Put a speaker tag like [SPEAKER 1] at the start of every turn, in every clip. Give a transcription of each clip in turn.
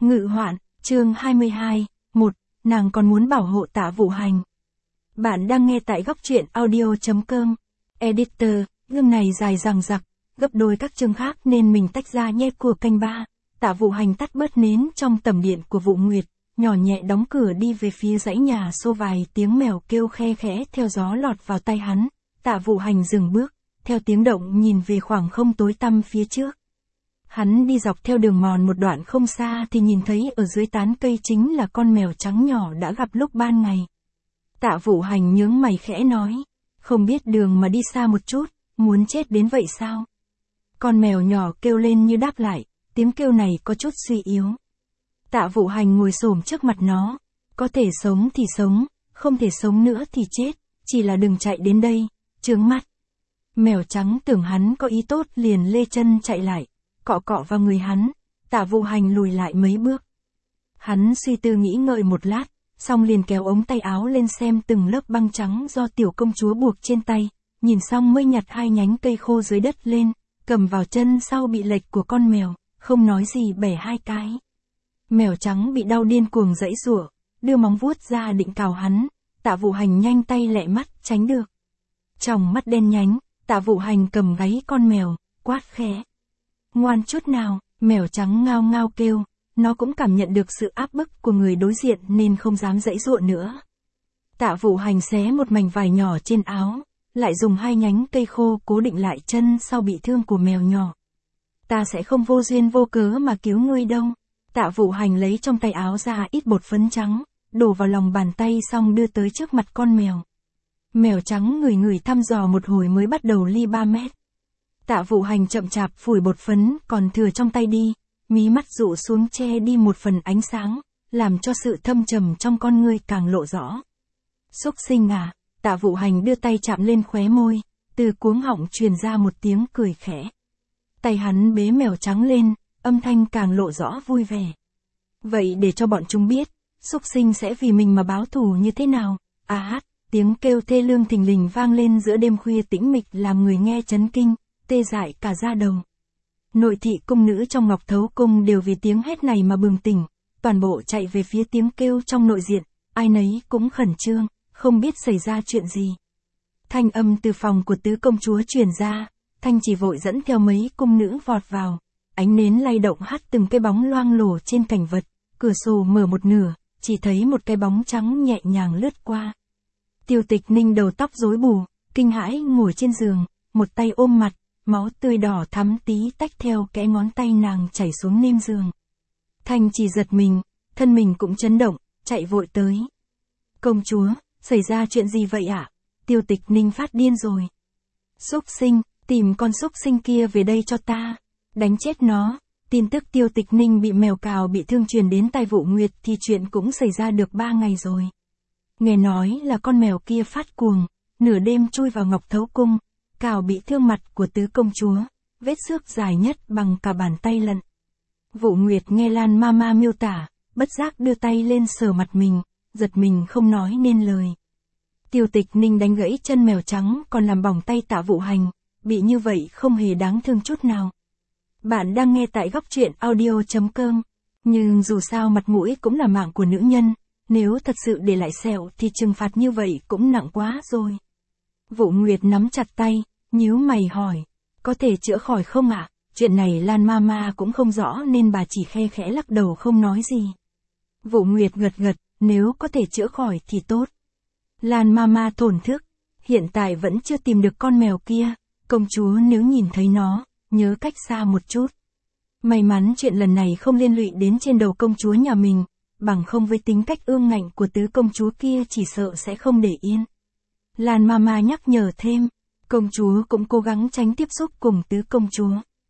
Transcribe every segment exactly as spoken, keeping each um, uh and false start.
[SPEAKER 1] Ngự hoạn, chương hai mươi hai, một, nàng còn muốn bảo hộ Tạ Vũ Hành. Bạn đang nghe tại góc truyện audio chấm com. Editor, gương này dài dằng dặc, gấp đôi các chương khác nên mình tách ra nhé của kênh ba. Tạ Vũ Hành tắt bớt nến trong tầm điện của Vũ Nguyệt, nhỏ nhẹ đóng cửa đi về phía dãy nhà xô vài tiếng mèo kêu khe khẽ theo gió lọt vào tai hắn. Tạ Vũ Hành dừng bước, theo tiếng động nhìn về khoảng không tối tăm phía trước. Hắn đi dọc theo đường mòn một đoạn không xa thì nhìn thấy ở dưới tán cây chính là con mèo trắng nhỏ đã gặp lúc ban ngày. Tạ Vũ Hành nhướng mày khẽ nói, không biết đường mà đi xa một chút, muốn chết đến vậy sao? Con mèo nhỏ kêu lên như đáp lại, tiếng kêu này có chút suy yếu. Tạ Vũ Hành ngồi xổm trước mặt nó, có thể sống thì sống, không thể sống nữa thì chết, chỉ là đừng chạy đến đây, chướng mắt. Mèo trắng tưởng hắn có ý tốt liền lê chân chạy lại, cọ cọ vào người hắn. Tạ Vũ Hành lùi lại mấy bước. Hắn suy tư nghĩ ngợi một lát, xong liền kéo ống tay áo lên xem từng lớp băng trắng do tiểu công chúa buộc trên tay, nhìn xong mới nhặt hai nhánh cây khô dưới đất lên, cầm vào chân sau bị lệch của con mèo, không nói gì bẻ hai cái. Mèo trắng bị đau điên cuồng giãy giụa, đưa móng vuốt ra định cào hắn. Tạ Vũ Hành nhanh tay lẹ mắt tránh được. Tròng mắt đen nhánh, Tạ Vũ Hành cầm gáy con mèo, quát khẽ. Ngoan chút nào, mèo trắng ngao ngao kêu, nó cũng cảm nhận được sự áp bức của người đối diện nên không dám giãy giụa nữa. Tạ Vũ Hành xé một mảnh vải nhỏ trên áo, lại dùng hai nhánh cây khô cố định lại chân sau bị thương của mèo nhỏ. Ta sẽ không vô duyên vô cớ mà cứu ngươi đâu. Tạ Vũ Hành lấy trong tay áo ra ít bột phấn trắng, đổ vào lòng bàn tay xong đưa tới trước mặt con mèo. Mèo trắng ngửi ngửi thăm dò một hồi mới bắt đầu ly ba mét. Tạ Vũ Hành chậm chạp phủi bột phấn còn thừa trong tay đi, mí mắt dụ xuống che đi một phần ánh sáng, làm cho sự thâm trầm trong con ngươi càng lộ rõ. Xúc sinh à, Tạ Vũ Hành đưa tay chạm lên khóe môi, từ cuống họng truyền ra một tiếng cười khẽ. Tay hắn bế mèo trắng lên, âm thanh càng lộ rõ vui vẻ. Vậy để cho bọn chúng biết, xúc sinh sẽ vì mình mà báo thù như thế nào. À hát, tiếng kêu thê lương thình lình vang lên giữa đêm khuya tĩnh mịch làm người nghe chấn kinh, tê dại cả da đầu. Nội thị cung nữ trong Ngọc Thấu cung đều vì tiếng hét này mà bừng tỉnh, toàn bộ chạy về phía tiếng kêu trong nội diện, ai nấy cũng khẩn trương, không biết xảy ra chuyện gì. Thanh âm từ phòng của tứ công chúa truyền ra, Thanh chỉ vội dẫn theo mấy cung nữ vọt vào, ánh nến lay động hắt từng cái bóng loang lổ trên cảnh vật, cửa sổ mở một nửa, chỉ thấy một cái bóng trắng nhẹ nhàng lướt qua. Tiêu Tịch Ninh đầu tóc rối bù, kinh hãi ngồi trên giường, một tay ôm mặt, máu tươi đỏ thắm tí tách theo kẽ ngón tay nàng chảy xuống nêm giường. Thanh chỉ giật mình, thân mình cũng chấn động, chạy vội tới. Công chúa, xảy ra chuyện gì vậy ạ? À? Tiêu Tịch Ninh phát điên rồi. Xúc sinh, tìm con xúc sinh kia về đây cho ta, đánh chết nó. Tin tức Tiêu Tịch Ninh bị mèo cào bị thương truyền đến tai Vũ Nguyệt thì chuyện cũng xảy ra được ba ngày rồi. Nghe nói là con mèo kia phát cuồng, nửa đêm chui vào Ngọc Thấu cung, cào bị thương mặt của tứ công chúa, vết xước dài nhất bằng cả bàn tay lận. Vũ Nguyệt nghe Lan Mama miêu tả, bất giác đưa tay lên sờ mặt mình, giật mình không nói nên lời. Tiêu Tịch Ninh đánh gãy chân mèo trắng còn làm bỏng tay Tạ Vũ Hành, bị như vậy không hề đáng thương chút nào. Bạn đang nghe tại góc truyện audio chấm com, nhưng dù sao mặt mũi cũng là mạng của nữ nhân, nếu thật sự để lại sẹo thì trừng phạt như vậy cũng nặng quá rồi. Vũ Nguyệt nắm chặt tay, nhíu mày hỏi, có thể chữa khỏi không ạ? À? Chuyện này Lan Mama cũng không rõ nên bà chỉ khe khẽ lắc đầu không nói gì. Vũ Nguyệt gật gật, nếu có thể chữa khỏi thì tốt. Lan Mama thổn thức, hiện tại vẫn chưa tìm được con mèo kia, công chúa nếu nhìn thấy nó, nhớ cách xa một chút. May mắn chuyện lần này không liên lụy đến trên đầu công chúa nhà mình, bằng không với tính cách ương ngạnh của tứ công chúa kia chỉ sợ sẽ không để yên. Lan Mama nhắc nhở thêm, công chúa cũng cố gắng tránh tiếp xúc cùng tứ công chúa.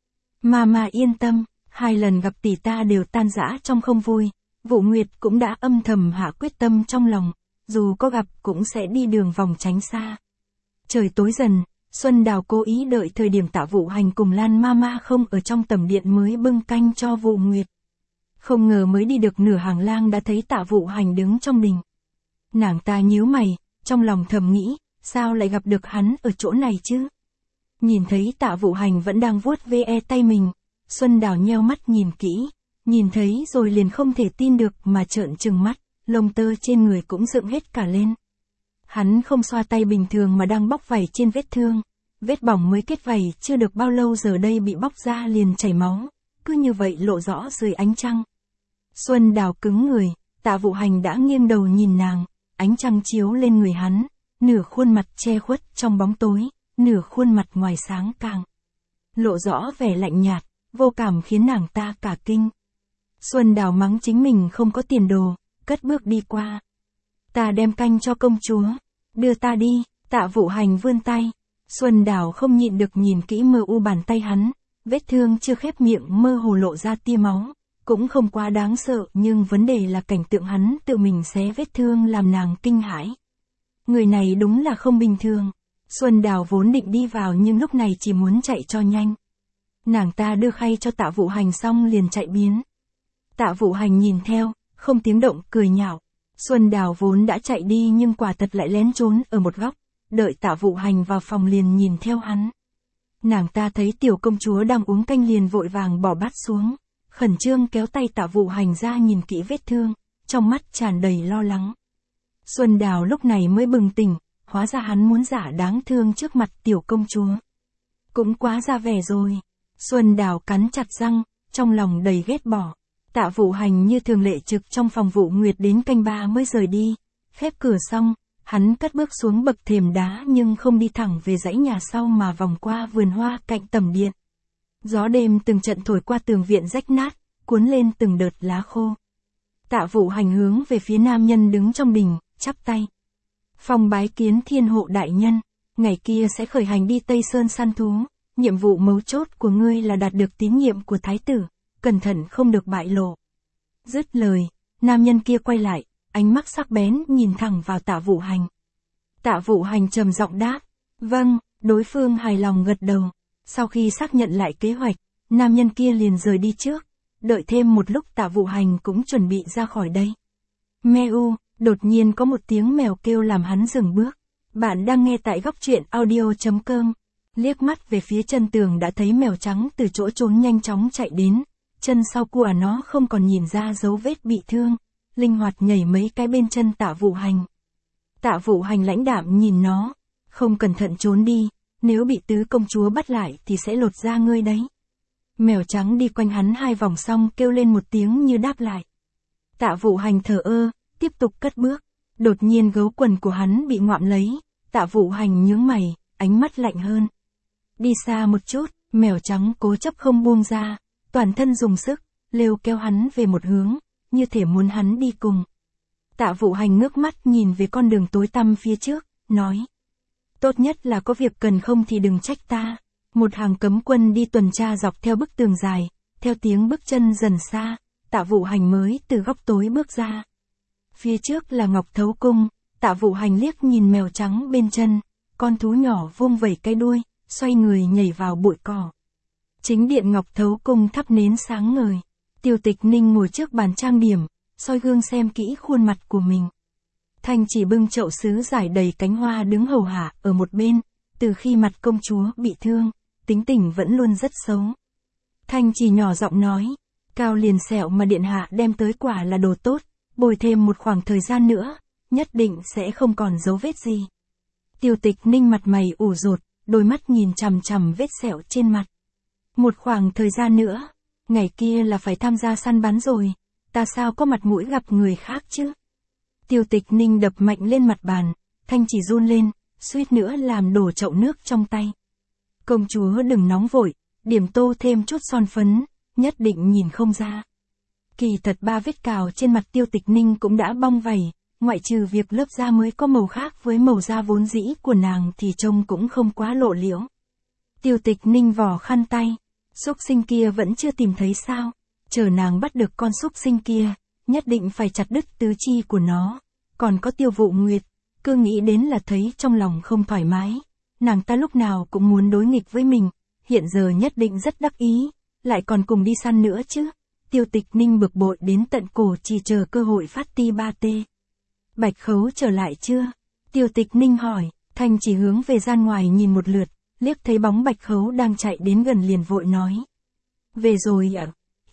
[SPEAKER 1] Mama yên tâm, hai lần gặp tỷ ta đều tan rã trong không vui, Vũ Nguyệt cũng đã âm thầm hạ quyết tâm trong lòng, dù có gặp cũng sẽ đi đường vòng tránh xa. Trời tối dần, Xuân Đào cố ý đợi thời điểm Tạ Vũ Hành cùng Lan Mama không ở trong tầm điện mới bưng canh cho Vũ Nguyệt. Không ngờ mới đi được nửa hàng lang đã thấy Tạ Vũ Hành đứng trong đình. Nàng ta nhíu mày, trong lòng thầm nghĩ, sao lại gặp được hắn ở chỗ này chứ? Nhìn thấy Tạ Vũ Hành vẫn đang vuốt ve tay mình, Xuân Đào nheo mắt nhìn kỹ, Nhìn thấy rồi liền không thể tin được mà trợn trừng mắt, lông tơ trên người cũng dựng hết cả lên. Hắn không xoa tay bình thường mà đang bóc vảy trên vết thương. Vết bỏng mới kết vảy chưa được bao lâu giờ đây bị bóc ra liền chảy máu, cứ như vậy lộ rõ dưới ánh trăng. Xuân Đào cứng người, Tạ Vũ Hành đã nghiêng đầu nhìn nàng, ánh trăng chiếu lên người hắn, nửa khuôn mặt che khuất trong bóng tối, nửa khuôn mặt ngoài sáng càng lộ rõ vẻ lạnh nhạt, vô cảm khiến nàng ta cả kinh. Xuân Đào mắng chính mình không có tiền đồ, cất bước đi qua. Ta đem canh cho công chúa, đưa ta đi. Tạ Vũ Hành vươn tay. Xuân Đào không nhịn được nhìn kỹ mờ u bàn tay hắn, vết thương chưa khép miệng mơ hồ lộ ra tia máu, cũng không quá đáng sợ nhưng vấn đề là cảnh tượng hắn tự mình xé vết thương làm nàng kinh hãi. Người này đúng là không bình thường. Xuân Đào vốn định đi vào nhưng lúc này chỉ muốn chạy cho nhanh. Nàng ta đưa khay cho Tạ Vũ Hành xong liền chạy biến. Tạ Vũ Hành nhìn theo, không tiếng động cười nhạo. Xuân Đào vốn đã chạy đi nhưng quả thật lại lén trốn ở một góc, đợi Tạ Vũ Hành vào phòng liền nhìn theo hắn. Nàng ta thấy tiểu công chúa đang uống canh liền vội vàng bỏ bát xuống, khẩn trương kéo tay Tạ Vũ Hành ra nhìn kỹ vết thương, trong mắt tràn đầy lo lắng. Xuân Đào lúc này mới bừng tỉnh, hóa ra hắn muốn giả đáng thương trước mặt tiểu công chúa. Cũng quá ra vẻ rồi. Xuân Đào cắn chặt răng, trong lòng đầy ghét bỏ. Tạ Vũ Hành như thường lệ trực trong phòng Vũ Nguyệt đến canh ba mới rời đi. Khép cửa xong, hắn cất bước xuống bậc thềm đá nhưng không đi thẳng về dãy nhà sau mà vòng qua vườn hoa cạnh tầm điện. Gió đêm từng trận thổi qua tường viện rách nát, cuốn lên từng đợt lá khô. Tạ Vũ Hành hướng về phía nam nhân đứng trong đình, chắp tay. Phong bái kiến thiên hộ đại nhân, ngày kia sẽ khởi hành đi Tây Sơn săn thú, nhiệm vụ mấu chốt của ngươi là đạt được tín nhiệm của thái tử, cẩn thận không được bại lộ. Dứt lời, nam nhân kia quay lại, ánh mắt sắc bén nhìn thẳng vào Tạ Vũ Hành. Tạ Vũ Hành trầm giọng đáp, vâng, đối phương hài lòng gật đầu. Sau khi xác nhận lại kế hoạch, nam nhân kia liền rời đi trước, đợi thêm một lúc Tạ Vũ Hành cũng chuẩn bị ra khỏi đây. Meo, đột nhiên có một tiếng mèo kêu làm hắn dừng bước. Bạn đang nghe tại góc truyện audio chấm com. Liếc mắt về phía chân tường đã thấy mèo trắng từ chỗ trốn nhanh chóng chạy đến, chân sau của nó không còn nhìn ra dấu vết bị thương, linh hoạt nhảy mấy cái bên chân Tạ Vũ Hành. Tạ Vũ Hành lãnh đạm nhìn nó, không cẩn thận trốn đi, nếu bị tứ công chúa bắt lại thì sẽ lột da ngươi đấy. Mèo trắng đi quanh hắn hai vòng xong kêu lên một tiếng như đáp lại. Tạ Vũ Hành thờ ơ, tiếp tục cất bước, đột nhiên gấu quần của hắn bị ngoạm lấy, Tạ Vũ Hành nhướng mày, ánh mắt lạnh hơn. Đi xa một chút, mèo trắng cố chấp không buông ra, toàn thân dùng sức, lêu kéo hắn về một hướng, như thể muốn hắn đi cùng. Tạ Vũ Hành ngước mắt nhìn về con đường tối tăm phía trước, nói. Tốt nhất là có việc cần không thì đừng trách ta. Một hàng cấm quân đi tuần tra dọc theo bức tường dài, theo tiếng bước chân dần xa, Tạ Vũ Hành mới từ góc tối bước ra. Phía trước là Ngọc Thấu Cung, Tạ Vũ Hành liếc nhìn mèo trắng bên chân, con thú nhỏ vung vẩy cái đuôi, xoay người nhảy vào bụi cỏ. Chính điện Ngọc Thấu Cung thắp nến sáng ngời, Tiêu Tịch Ninh ngồi trước bàn trang điểm, soi gương xem kỹ khuôn mặt của mình. Thanh chỉ bưng chậu sứ giải đầy cánh hoa đứng hầu hạ ở một bên, từ khi mặt công chúa bị thương, tính tình vẫn luôn rất xấu. Thanh chỉ nhỏ giọng nói, cao liền sẹo mà điện hạ đem tới quả là đồ tốt, bồi thêm một khoảng thời gian nữa, nhất định sẽ không còn dấu vết gì. Tiêu Tịch Ninh mặt mày ủ rột, đôi mắt nhìn chằm chằm vết sẹo trên mặt. Một khoảng thời gian nữa, ngày kia là phải tham gia săn bắn rồi, ta sao có mặt mũi gặp người khác chứ? Tiêu Tịch Ninh đập mạnh lên mặt bàn, Thanh chỉ run lên, suýt nữa làm đổ chậu nước trong tay. Công chúa đừng nóng vội, điểm tô thêm chút son phấn, nhất định nhìn không ra. Kỳ thật ba vết cào trên mặt Tiêu Tịch Ninh cũng đã bong vảy, ngoại trừ việc lớp da mới có màu khác với màu da vốn dĩ của nàng thì trông cũng không quá lộ liễu. Tiêu Tịch Ninh vò khăn tay, xúc sinh kia vẫn chưa tìm thấy sao, chờ nàng bắt được con xúc sinh kia, nhất định phải chặt đứt tứ chi của nó. Còn có Tiêu Vũ Nguyệt, cứ nghĩ đến là thấy trong lòng không thoải mái, nàng ta lúc nào cũng muốn đối nghịch với mình, hiện giờ nhất định rất đắc ý, lại còn cùng đi săn nữa chứ. Tiêu Tịch Ninh bực bội đến tận cổ chỉ chờ cơ hội phát ti ba tê. Bạch Khấu trở lại chưa? Tiêu Tịch Ninh hỏi. Thanh chỉ hướng về gian ngoài nhìn một lượt, liếc thấy bóng Bạch Khấu đang chạy đến gần liền vội nói. Về rồi ạ.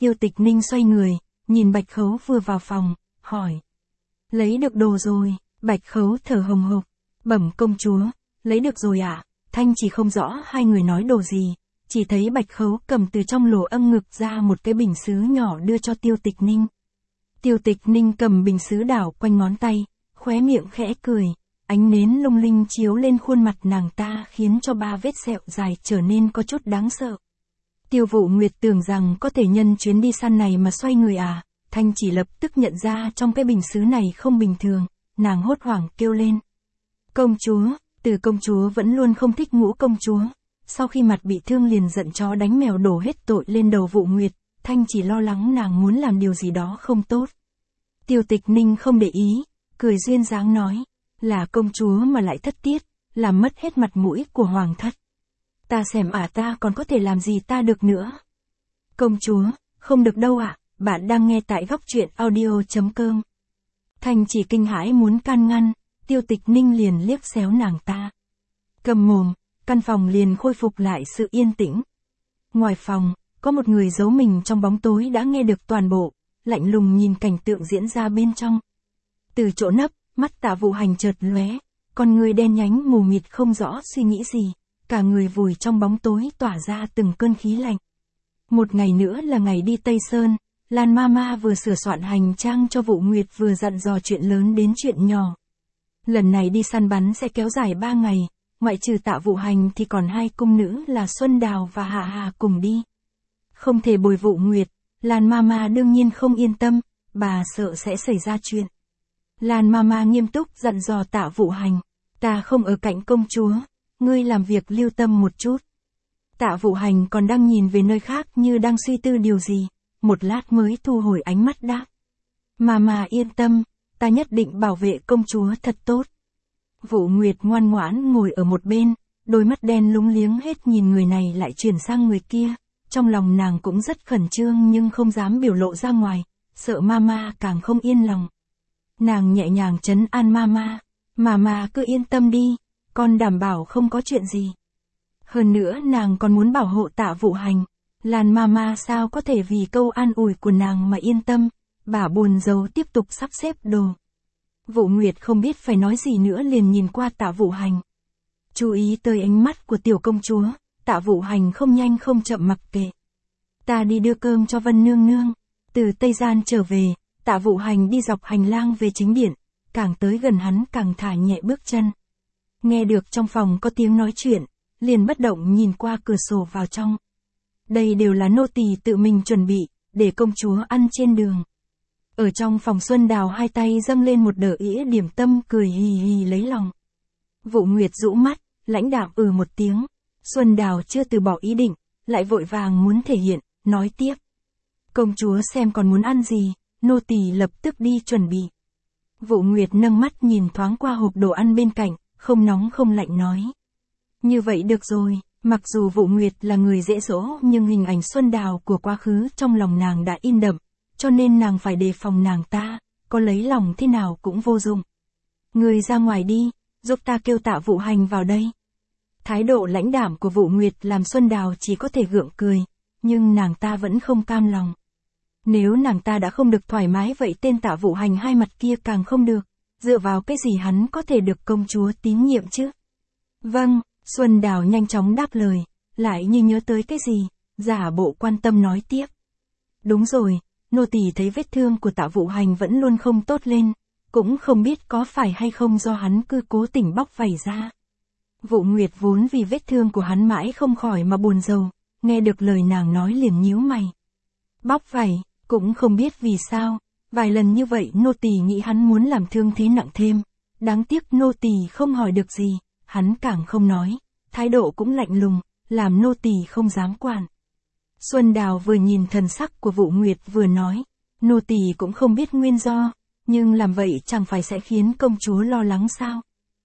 [SPEAKER 1] Tiêu Tịch Ninh xoay người, nhìn Bạch Khấu vừa vào phòng, hỏi. Lấy được đồ rồi, Bạch Khấu thở hồng hộc, bẩm công chúa, lấy được rồi ạ, à? Thanh chỉ không rõ hai người nói đồ gì, chỉ thấy Bạch Khấu cầm từ trong lỗ âng ngực ra một cái bình sứ nhỏ đưa cho Tiêu Tịch Ninh. Tiêu Tịch Ninh cầm bình sứ đảo quanh ngón tay, khóe miệng khẽ cười, ánh nến lung linh chiếu lên khuôn mặt nàng ta khiến cho ba vết sẹo dài trở nên có chút đáng sợ. Tiêu Vũ Nguyệt tưởng rằng có thể nhân chuyến đi săn này mà xoay người à, Thanh chỉ lập tức nhận ra trong cái bình sứ này không bình thường, nàng hốt hoảng kêu lên. Công chúa, Từ công chúa vẫn luôn không thích Ngũ công chúa, sau khi mặt bị thương liền giận chó đánh mèo đổ hết tội lên đầu Vũ Nguyệt, Thanh chỉ lo lắng nàng muốn làm điều gì đó không tốt. Tiêu Tịch Ninh không để ý, cười duyên dáng nói, là công chúa mà lại thất tiết, làm mất hết mặt mũi của hoàng thất. Ta xem ả à ta còn có thể làm gì ta được nữa. Công chúa, không được đâu ạ, à, bạn đang nghe tại góc truyện audio chấm com. Thanh chỉ kinh hãi muốn can ngăn, Tiêu Tịch Ninh liền liếc xéo nàng ta. Cầm mồm, căn phòng liền khôi phục lại sự yên tĩnh. Ngoài phòng, có một người giấu mình trong bóng tối đã nghe được toàn bộ, lạnh lùng nhìn cảnh tượng diễn ra bên trong. Từ chỗ nấp, mắt Tạ Vũ Hành chợt lóe, con người đen nhánh mù mịt không rõ suy nghĩ gì, cả người vùi trong bóng tối tỏa ra từng cơn khí lạnh. Một ngày nữa là ngày đi Tây Sơn, Lan Mama vừa sửa soạn hành trang cho Vũ Nguyệt vừa dặn dò chuyện lớn đến chuyện nhỏ. Lần này đi săn bắn sẽ kéo dài ba ngày, ngoại trừ Tạ Vũ Hành thì còn hai cung nữ là Xuân Đào và Hạ Hà cùng đi. Không thể bồi Vũ Nguyệt, Lan Mama đương nhiên không yên tâm, bà sợ sẽ xảy ra chuyện. Lan Mama nghiêm túc dặn dò Tạ Vũ Hành, ta không ở cạnh công chúa, ngươi làm việc lưu tâm một chút. Tạ Vũ Hành còn đang nhìn về nơi khác như đang suy tư điều gì, một lát mới thu hồi ánh mắt đáp. Mama yên tâm, ta nhất định bảo vệ công chúa thật tốt. Vũ Nguyệt ngoan ngoãn ngồi ở một bên, đôi mắt đen lúng liếng hết nhìn người này lại chuyển sang người kia, trong lòng nàng cũng rất khẩn trương nhưng không dám biểu lộ ra ngoài, sợ Mama càng không yên lòng. Nàng nhẹ nhàng trấn an Mama, Mama cứ yên tâm đi, con đảm bảo không có chuyện gì. Hơn nữa nàng còn muốn bảo hộ Tạ Vũ Hành, Lan Mama sao có thể vì câu an ủi của nàng mà yên tâm, bà buồn rầu tiếp tục sắp xếp đồ. Vũ Nguyệt không biết phải nói gì nữa liền nhìn qua Tạ Vũ Hành. Chú ý tới ánh mắt của tiểu công chúa, Tạ Vũ Hành không nhanh không chậm mặc kệ. Ta đi đưa cơm cho Vân Nương Nương. Từ Tây Gian trở về, Tạ Vũ Hành đi dọc hành lang về chính điện, càng tới gần hắn càng thả nhẹ bước chân. Nghe được trong phòng có tiếng nói chuyện, liền bất động nhìn qua cửa sổ vào trong. Đây đều là nô tỳ tự mình chuẩn bị, để công chúa ăn trên đường. Ở trong phòng Xuân Đào hai tay dâng lên một đỡ ĩa điểm tâm cười hì hì lấy lòng. Vũ Nguyệt rũ mắt, lãnh đạm ừ một tiếng. Xuân Đào chưa từ bỏ ý định, lại vội vàng muốn thể hiện, nói tiếp. Công chúa xem còn muốn ăn gì, nô tỳ lập tức đi chuẩn bị. Vũ Nguyệt nâng mắt nhìn thoáng qua hộp đồ ăn bên cạnh, không nóng không lạnh nói. Như vậy được rồi, mặc dù Vũ Nguyệt là người dễ dỗ nhưng hình ảnh Xuân Đào của quá khứ trong lòng nàng đã in đậm, cho nên nàng phải đề phòng nàng ta, có lấy lòng thế nào cũng vô dụng. Người ra ngoài đi, giúp ta kêu Tạ Vũ Hành vào đây. Thái độ lãnh đạm của Vũ Nguyệt làm Xuân Đào chỉ có thể gượng cười, nhưng nàng ta vẫn không cam lòng. Nếu nàng ta đã không được thoải mái vậy tên Tạ Vũ Hành hai mặt kia càng không được, dựa vào cái gì hắn có thể được công chúa tín nhiệm chứ? Vâng, Xuân Đào nhanh chóng đáp lời, lại như nhớ tới cái gì, giả bộ quan tâm nói tiếp. Đúng rồi, nô tỳ thấy vết thương của Tạ Vũ Hành vẫn luôn không tốt lên, cũng không biết có phải hay không do hắn cứ cố tình bóc vảy ra. Vũ Nguyệt vốn vì vết thương của hắn mãi không khỏi mà buồn rầu, nghe được lời nàng nói liền nhíu mày. Bóc vảy, cũng không biết vì sao, vài lần như vậy nô tỳ nghĩ hắn muốn làm thương thế nặng thêm, đáng tiếc nô tỳ không hỏi được gì, hắn càng không nói, thái độ cũng lạnh lùng, làm nô tỳ không dám quản. Xuân Đào vừa nhìn thần sắc của Vũ Nguyệt vừa nói, nô tỳ cũng không biết nguyên do, nhưng làm vậy chẳng phải sẽ khiến công chúa lo lắng sao?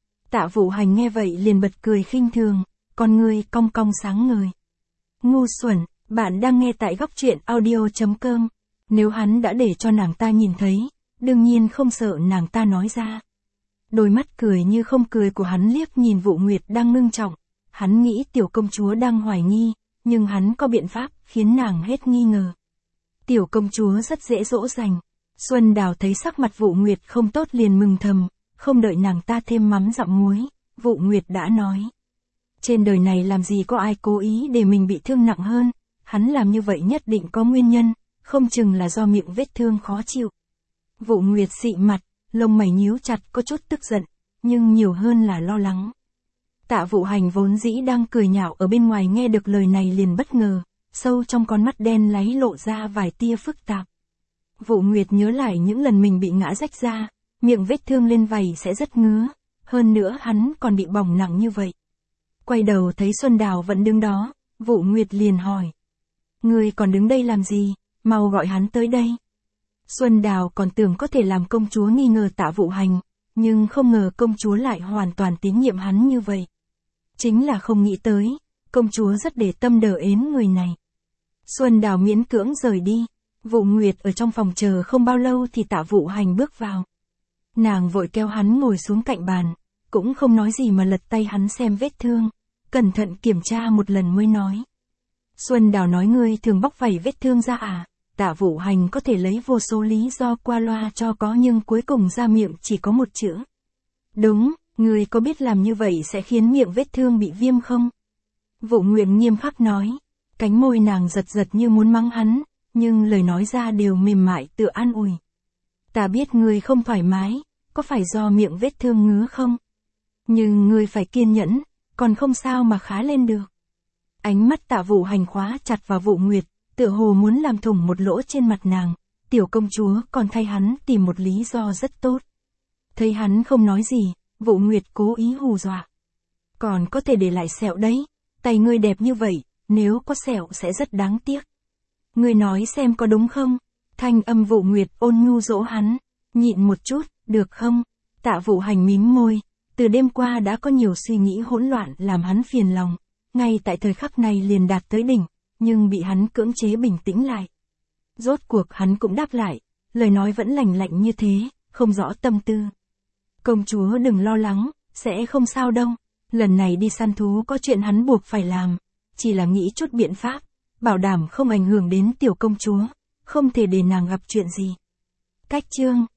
[SPEAKER 1] Tạ Vũ Hành nghe vậy liền bật cười khinh thường, con ngươi cong cong sáng ngời. Ngu xuẩn, bạn đang nghe tại góc truyện audio chấm com. Nếu hắn đã để cho nàng ta nhìn thấy, đương nhiên không sợ nàng ta nói ra. Đôi mắt cười như không cười của hắn liếc nhìn Vũ Nguyệt đang ngưng trọng, hắn nghĩ tiểu công chúa đang hoài nghi, nhưng hắn có biện pháp khiến nàng hết nghi ngờ. Tiểu công chúa rất dễ dỗ dành. Xuân Đào thấy sắc mặt Vụ Nguyệt không tốt liền mừng thầm, không đợi nàng ta thêm mắm dặm muối, Vụ Nguyệt đã nói. Trên đời này làm gì có ai cố ý để mình bị thương nặng hơn, hắn làm như vậy nhất định có nguyên nhân, không chừng là do miệng vết thương khó chịu. Vụ Nguyệt xị mặt, lông mày nhíu chặt có chút tức giận, nhưng nhiều hơn là lo lắng. Tạ Vụ Hành vốn dĩ đang cười nhạo ở bên ngoài nghe được lời này liền bất ngờ, sâu trong con mắt đen láy lộ ra vài tia phức tạp. Vụ Nguyệt nhớ lại những lần mình bị ngã rách ra, miệng vết thương lên vảy sẽ rất ngứa, hơn nữa hắn còn bị bỏng nặng như vậy. Quay đầu thấy Xuân Đào vẫn đứng đó, Vụ Nguyệt liền hỏi. Ngươi còn đứng đây làm gì, mau gọi hắn tới đây. Xuân Đào còn tưởng có thể làm công chúa nghi ngờ Tạ Vụ Hành, nhưng không ngờ công chúa lại hoàn toàn tín nhiệm hắn như vậy. Chính là không nghĩ tới, công chúa rất để tâm đờ ến người này. Xuân Đào miễn cưỡng rời đi, Vụ Nguyệt ở trong phòng chờ không bao lâu thì Tạ Vụ Hành bước vào. Nàng vội kéo hắn ngồi xuống cạnh bàn, cũng không nói gì mà lật tay hắn xem vết thương, cẩn thận kiểm tra một lần mới nói. Xuân Đào nói ngươi thường bóc vảy vết thương ra à? Tạ Vụ Hành có thể lấy vô số lý do qua loa cho có nhưng cuối cùng ra miệng chỉ có một chữ. Đúng, ngươi có biết làm như vậy sẽ khiến miệng vết thương bị viêm không? Vụ Nguyệt nghiêm khắc nói, cánh môi nàng giật giật như muốn mắng hắn, nhưng lời nói ra đều mềm mại tự an ủi. Ta biết ngươi không thoải mái, có phải do miệng vết thương ngứa không? Nhưng ngươi phải kiên nhẫn, còn không sao mà khá lên được. Ánh mắt Tạ Vụ Hành khóa chặt vào Vụ Nguyệt, tựa hồ muốn làm thủng một lỗ trên mặt nàng, tiểu công chúa còn thay hắn tìm một lý do rất tốt. Thấy hắn không nói gì, Vụ Nguyệt cố ý hù dọa. Còn có thể để lại sẹo đấy, tay ngươi đẹp như vậy, nếu có sẹo sẽ rất đáng tiếc. Ngươi nói xem có đúng không? Thanh âm Vụ Nguyệt ôn nhu dỗ hắn, nhịn một chút, được không? Tạ Vụ Hành mím môi, từ đêm qua đã có nhiều suy nghĩ hỗn loạn làm hắn phiền lòng, ngay tại thời khắc này liền đạt tới đỉnh, nhưng bị hắn cưỡng chế bình tĩnh lại. Rốt cuộc hắn cũng đáp lại, lời nói vẫn lành lạnh như thế, không rõ tâm tư. Công chúa đừng lo lắng, sẽ không sao đâu, lần này đi săn thú có chuyện hắn buộc phải làm, chỉ là nghĩ chút biện pháp, bảo đảm không ảnh hưởng đến tiểu công chúa, không thể để nàng gặp chuyện gì. Cách chương